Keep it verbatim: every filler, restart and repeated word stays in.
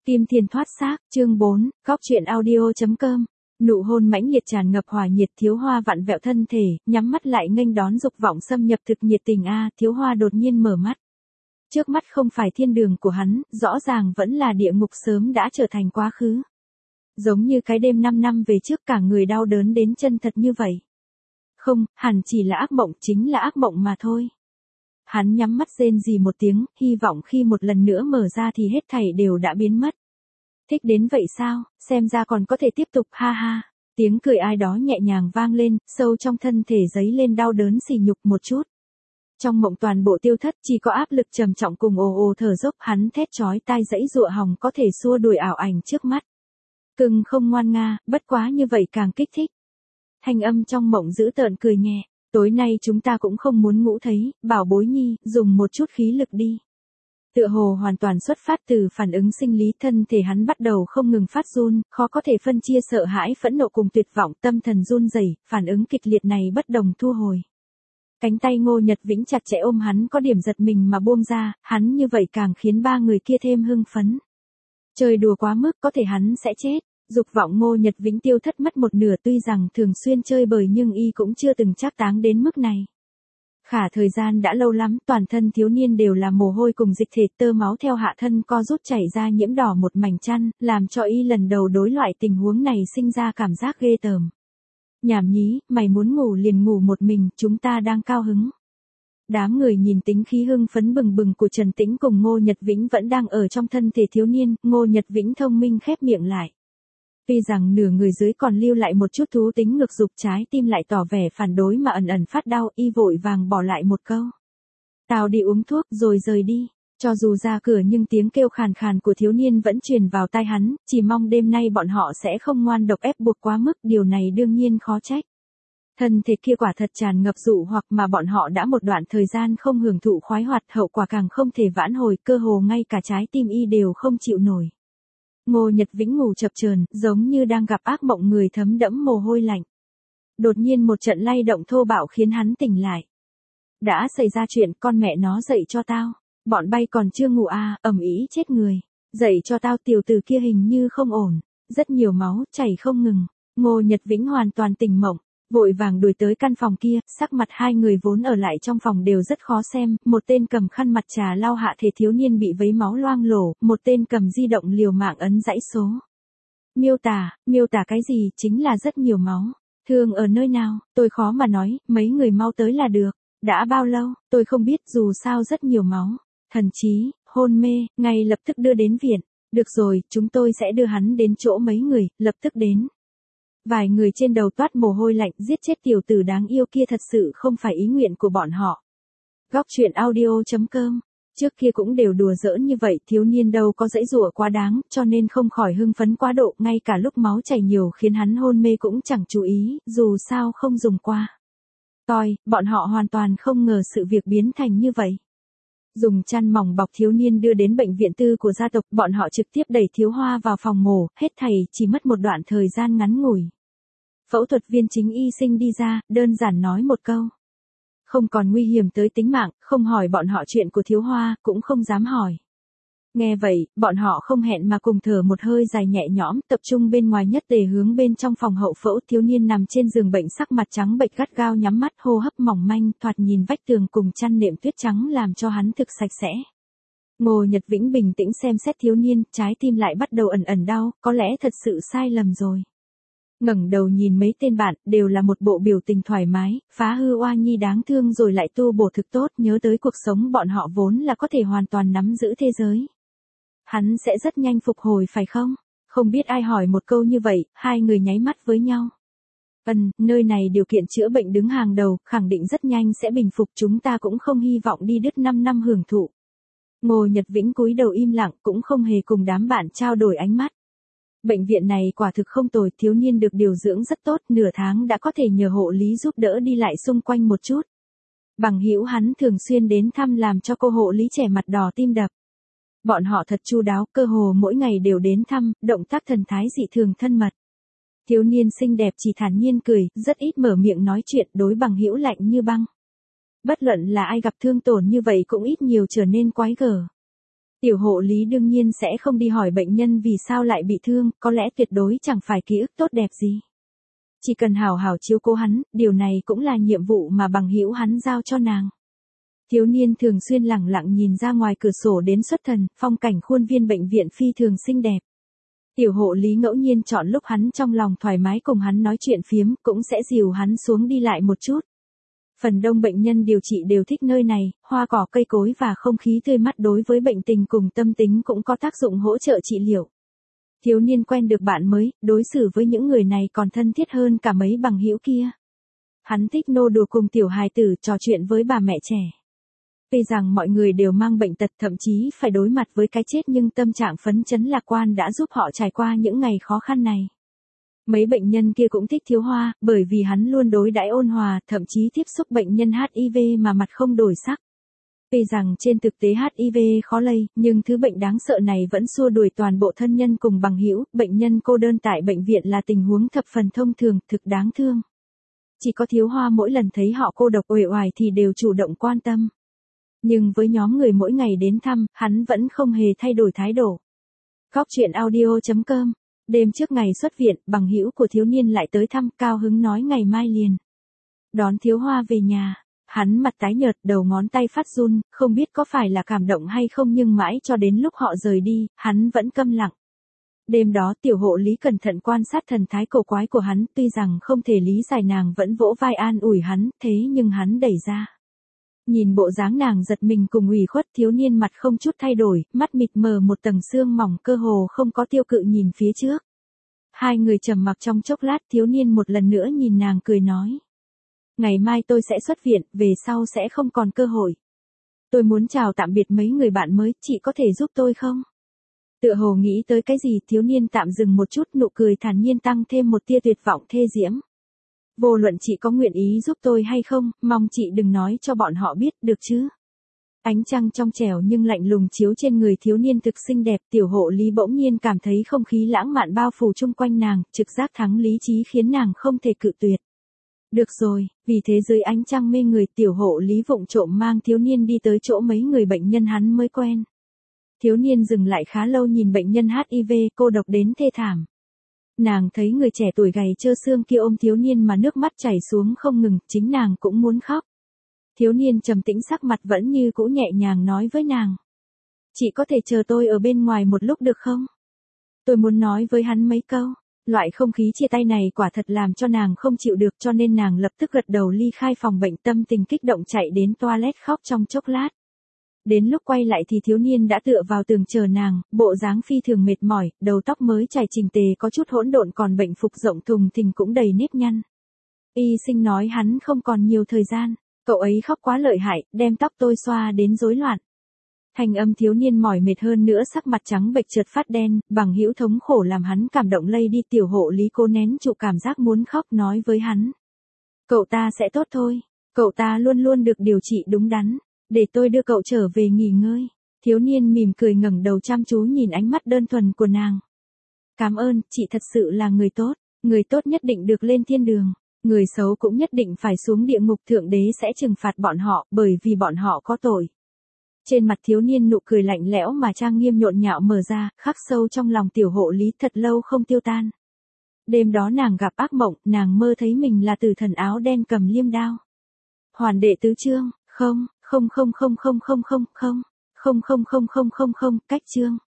Kim Thiên thoát xác, chương bốn, góc truyện audio.com. Nụ hôn mãnh liệt tràn ngập hỏa nhiệt, Thiếu Hoa vặn vẹo thân thể, nhắm mắt lại nghênh đón dục vọng xâm nhập thực nhiệt tình a, Thiếu Hoa đột nhiên mở mắt. Trước mắt không phải thiên đường của hắn, rõ ràng vẫn là địa ngục sớm đã trở thành quá khứ. Giống như cái đêm năm năm về trước cả người đau đớn đến chân thật như vậy. Không, hẳn chỉ là ác mộng, chính là ác mộng mà thôi. Hắn nhắm mắt rên rỉ một tiếng, hy vọng khi một lần nữa mở ra thì hết thảy đều đã biến mất. Thích đến vậy sao, xem ra còn có thể tiếp tục, ha ha. Tiếng cười ai đó nhẹ nhàng vang lên, sâu trong thân thể dấy lên đau đớn sỉ nhục một chút. Trong mộng toàn bộ tiêu thất, chỉ có áp lực trầm trọng cùng ồ ồ thở dốc, hắn thét chói tai dãy dụa hòng có thể xua đuổi ảo ảnh trước mắt. Cưng không ngoan nga, bất quá như vậy càng kích thích. Thanh âm trong mộng dữ tợn cười nhẹ. Tối nay chúng ta cũng không muốn ngủ thấy, bảo bối nhi, dùng một chút khí lực đi. Tựa hồ hoàn toàn xuất phát từ phản ứng sinh lý, thân thể hắn bắt đầu không ngừng phát run, khó có thể phân chia sợ hãi, phẫn nộ cùng tuyệt vọng, tâm thần run rẩy, phản ứng kịch liệt này bất đồng thu hồi. Cánh tay Ngô Nhật Vĩnh chặt chẽ ôm hắn, có điểm giật mình mà buông ra, hắn như vậy càng khiến ba người kia thêm hưng phấn. Chơi đùa quá mức, có thể hắn sẽ chết. Dục vọng Ngô Nhật Vĩnh tiêu thất mất một nửa, tuy rằng thường xuyên chơi bời nhưng y cũng chưa từng trác táng đến mức này. Khả thời gian đã lâu lắm, toàn thân thiếu niên đều là mồ hôi cùng dịch thể, tơ máu theo hạ thân co rút chảy ra nhiễm đỏ một mảnh chăn, làm cho y lần đầu đối loại tình huống này sinh ra cảm giác ghê tởm. Nhảm nhí, mày muốn ngủ liền ngủ một mình, chúng ta đang cao hứng. Đám người nhìn tính khí hưng phấn bừng bừng của Trần Tĩnh cùng Ngô Nhật Vĩnh vẫn đang ở trong thân thể thiếu niên, Ngô Nhật Vĩnh thông minh khép miệng lại. Tuy rằng nửa người dưới còn lưu lại một chút thú tính ngược dục, trái tim lại tỏ vẻ phản đối mà ẩn ẩn phát đau, y vội vàng bỏ lại một câu. Tao đi uống thuốc rồi rời đi. Cho dù ra cửa nhưng tiếng kêu khàn khàn của thiếu niên vẫn truyền vào tai hắn, chỉ mong đêm nay bọn họ sẽ không ngoan độc ép buộc quá mức, điều này đương nhiên khó trách. Thân thể kia quả thật tràn ngập dụ hoặc mà bọn họ đã một đoạn thời gian không hưởng thụ khoái hoạt, hậu quả càng không thể vãn hồi, cơ hồ ngay cả trái tim y đều không chịu nổi. Ngô Nhật Vĩnh ngủ chập chờn, giống như đang gặp ác mộng, người thấm đẫm mồ hôi lạnh. Đột nhiên một trận lay động thô bạo khiến hắn tỉnh lại. Đã xảy ra chuyện, con mẹ nó dậy cho tao. Bọn bay còn chưa ngủ à, ầm ĩ chết người. Dậy cho tao, tiểu tử kia hình như không ổn. Rất nhiều máu, chảy không ngừng. Ngô Nhật Vĩnh hoàn toàn tỉnh mộng. Vội vàng đuổi tới căn phòng kia, sắc mặt hai người vốn ở lại trong phòng đều rất khó xem, một tên cầm khăn mặt trà lau hạ thể thiếu niên bị vấy máu loang lổ, một tên cầm di động liều mạng ấn dãy số. Miêu tả, miêu tả cái gì, chính là rất nhiều máu. Thương ở nơi nào, tôi khó mà nói, mấy người mau tới là được. Đã bao lâu, tôi không biết, dù sao rất nhiều máu. Thần trí, hôn mê, ngay lập tức đưa đến viện. Được rồi, chúng tôi sẽ đưa hắn đến chỗ mấy người, lập tức đến. Vài người trên đầu toát mồ hôi lạnh, giết chết tiểu tử đáng yêu kia thật sự không phải ý nguyện của bọn họ. Góc truyện audio.com. Trước kia cũng đều đùa giỡn như vậy, thiếu niên đâu có dãy dụa quá đáng, cho nên không khỏi hưng phấn quá độ, ngay cả lúc máu chảy nhiều khiến hắn hôn mê cũng chẳng chú ý, dù sao không dùng qua. Toi, bọn họ hoàn toàn không ngờ sự việc biến thành như vậy. Dùng chăn mỏng bọc thiếu niên đưa đến bệnh viện tư của gia tộc, bọn họ trực tiếp đẩy Thiếu Hoa vào phòng mổ, hết thảy chỉ mất một đoạn thời gian ngắn ngủi. Phẫu thuật viên chính y sinh đi ra, đơn giản nói một câu. Không còn nguy hiểm tới tính mạng, không hỏi bọn họ chuyện của Thiếu Hoa, cũng không dám hỏi. Nghe vậy, bọn họ không hẹn mà cùng thở một hơi dài nhẹ nhõm, tập trung bên ngoài nhất để hướng bên trong phòng hậu phẫu. Thiếu niên nằm trên giường bệnh, sắc mặt trắng bệch, gắt gao nhắm mắt, hô hấp mỏng manh, thoạt nhìn vách tường cùng chăn nệm tuyết trắng làm cho hắn thực sạch sẽ. Ngô Nhật Vĩnh bình tĩnh xem xét thiếu niên, trái tim lại bắt đầu ẩn ẩn đau, có lẽ thật sự sai lầm rồi. Ngẩng đầu nhìn mấy tên bạn, đều là một bộ biểu tình thoải mái, phá hư oa nhi đáng thương rồi lại tu bổ thực tốt, nhớ tới cuộc sống bọn họ vốn là có thể hoàn toàn nắm giữ thế giới. Hắn sẽ rất nhanh phục hồi phải không? Không biết ai hỏi một câu như vậy, hai người nháy mắt với nhau. Ừm, nơi này điều kiện chữa bệnh đứng hàng đầu, khẳng định rất nhanh sẽ bình phục, chúng ta cũng không hy vọng đi đứt năm năm hưởng thụ. Ngô Nhật Vĩnh cúi đầu im lặng, cũng không hề cùng đám bạn trao đổi ánh mắt. Bệnh viện này quả thực không tồi, thiếu niên được điều dưỡng rất tốt, nửa tháng đã có thể nhờ hộ lý giúp đỡ đi lại xung quanh một chút. Bằng hữu hắn thường xuyên đến thăm làm cho cô hộ lý trẻ mặt đỏ tim đập. Bọn họ thật chu đáo, cơ hồ mỗi ngày đều đến thăm, động tác thần thái dị thường thân mật. Thiếu niên xinh đẹp chỉ thản nhiên cười, rất ít mở miệng nói chuyện, đối bằng hữu lạnh như băng. Bất luận là ai gặp thương tổn như vậy cũng ít nhiều trở nên quái gở. Tiểu hộ lý đương nhiên sẽ không đi hỏi bệnh nhân vì sao lại bị thương, có lẽ tuyệt đối chẳng phải ký ức tốt đẹp gì. Chỉ cần hảo hảo chiếu cố hắn, điều này cũng là nhiệm vụ mà bằng hữu hắn giao cho nàng. Thiếu niên thường xuyên lẳng lặng nhìn ra ngoài cửa sổ đến xuất thần, phong cảnh khuôn viên bệnh viện phi thường xinh đẹp. Tiểu hộ lý ngẫu nhiên chọn lúc hắn trong lòng thoải mái cùng hắn nói chuyện phiếm, cũng sẽ dìu hắn xuống đi lại một chút. Phần đông bệnh nhân điều trị đều thích nơi này, hoa cỏ cây cối và không khí tươi mát đối với bệnh tình cùng tâm tính cũng có tác dụng hỗ trợ trị liệu. Thiếu niên quen được bạn mới, đối xử với những người này còn thân thiết hơn cả mấy bằng hữu kia. Hắn thích nô đùa cùng tiểu hài tử, trò chuyện với bà mẹ trẻ. Tuy rằng mọi người đều mang bệnh tật, thậm chí phải đối mặt với cái chết, nhưng tâm trạng phấn chấn lạc quan đã giúp họ trải qua những ngày khó khăn này. Mấy bệnh nhân kia cũng thích Thiếu Hoa, bởi vì hắn luôn đối đãi ôn hòa, thậm chí tiếp xúc bệnh nhân hát i vê mà mặt không đổi sắc. Tuy rằng trên thực tế hát i vê khó lây, nhưng thứ bệnh đáng sợ này vẫn xua đuổi toàn bộ thân nhân cùng bằng hữu. Bệnh nhân cô đơn tại bệnh viện là tình huống thập phần thông thường, thực đáng thương. Chỉ có Thiếu Hoa mỗi lần thấy họ cô độc uể oải thì đều chủ động quan tâm. Nhưng với nhóm người mỗi ngày đến thăm, hắn vẫn không hề thay đổi thái độ. Góc truyện audio chấm com. Đêm trước ngày xuất viện, bằng hữu của thiếu niên lại tới thăm, cao hứng nói ngày mai liền đón Thiếu Hoa về nhà. Hắn mặt tái nhợt, đầu ngón tay phát run, không biết có phải là cảm động hay không, nhưng mãi cho đến lúc họ rời đi, hắn vẫn câm lặng. Đêm đó tiểu hộ lý cẩn thận quan sát thần thái cổ quái của hắn, tuy rằng không thể lý giải, nàng vẫn vỗ vai an ủi hắn, thế nhưng hắn đẩy ra. Nhìn bộ dáng nàng giật mình cùng ủy khuất, thiếu niên mặt không chút thay đổi, mắt mịt mờ một tầng sương mỏng, cơ hồ không có tiêu cự nhìn phía trước. Hai người trầm mặc trong chốc lát, thiếu niên một lần nữa nhìn nàng cười nói. Ngày mai tôi sẽ xuất viện, về sau sẽ không còn cơ hội. Tôi muốn chào tạm biệt mấy người bạn mới, chị có thể giúp tôi không? Tựa hồ nghĩ tới cái gì, thiếu niên tạm dừng một chút, nụ cười thản nhiên tăng thêm một tia tuyệt vọng thê diễm. Vô luận chị có nguyện ý giúp tôi hay không, mong chị đừng nói cho bọn họ biết, được chứ? Ánh trăng trong trẻo nhưng lạnh lùng chiếu trên người thiếu niên thực xinh đẹp, tiểu hộ lý bỗng nhiên cảm thấy không khí lãng mạn bao phủ chung quanh nàng, trực giác thắng lý trí khiến nàng không thể cự tuyệt. Được rồi, vì thế dưới ánh trăng mê người, tiểu hộ lý vụng trộm mang thiếu niên đi tới chỗ mấy người bệnh nhân hắn mới quen. Thiếu niên dừng lại khá lâu nhìn bệnh nhân hát i vê cô độc đến thê thảm. Nàng thấy người trẻ tuổi gầy trơ xương kia ôm thiếu niên mà nước mắt chảy xuống không ngừng, chính nàng cũng muốn khóc. Thiếu niên trầm tĩnh, sắc mặt vẫn như cũ, nhẹ nhàng nói với nàng. Chị có thể chờ tôi ở bên ngoài một lúc được không? Tôi muốn nói với hắn mấy câu. Loại không khí chia tay này quả thật làm cho nàng không chịu được, cho nên nàng lập tức gật đầu ly khai phòng bệnh, tâm tình kích động chạy đến toilet khóc trong chốc lát. Đến lúc quay lại thì thiếu niên đã tựa vào tường chờ nàng, bộ dáng phi thường mệt mỏi, đầu tóc mới chải chỉnh tề có chút hỗn độn, còn bệnh phục rộng thùng thình cũng đầy nếp nhăn. Y sinh nói hắn không còn nhiều thời gian, cậu ấy khóc quá lợi hại, đem tóc tôi xoa đến rối loạn. Thanh âm thiếu niên mỏi mệt hơn nữa, sắc mặt trắng bệch chợt phát đen, bằng hữu thống khổ làm hắn cảm động lây đi, tiểu hộ lý cố nén trụ cảm giác muốn khóc nói với hắn. Cậu ta sẽ tốt thôi, cậu ta luôn luôn được điều trị đúng đắn, để tôi đưa cậu trở về nghỉ ngơi. Thiếu niên mỉm cười ngẩng đầu chăm chú nhìn ánh mắt đơn thuần của nàng. Cảm ơn, chị thật sự là người tốt, người tốt nhất định được lên thiên đường, người xấu cũng nhất định phải xuống địa ngục, thượng đế sẽ trừng phạt bọn họ, bởi vì bọn họ có tội. Trên mặt thiếu niên nụ cười lạnh lẽo mà trang nghiêm nhộn nhạo mở ra, khắc sâu trong lòng tiểu hộ lý, thật lâu không tiêu tan. Đêm đó nàng gặp ác mộng, nàng mơ thấy mình là tử thần áo đen cầm liêm đao. Hoàn đệ tứ chương, không, không không không không không không không, không không không không không không, cách chương.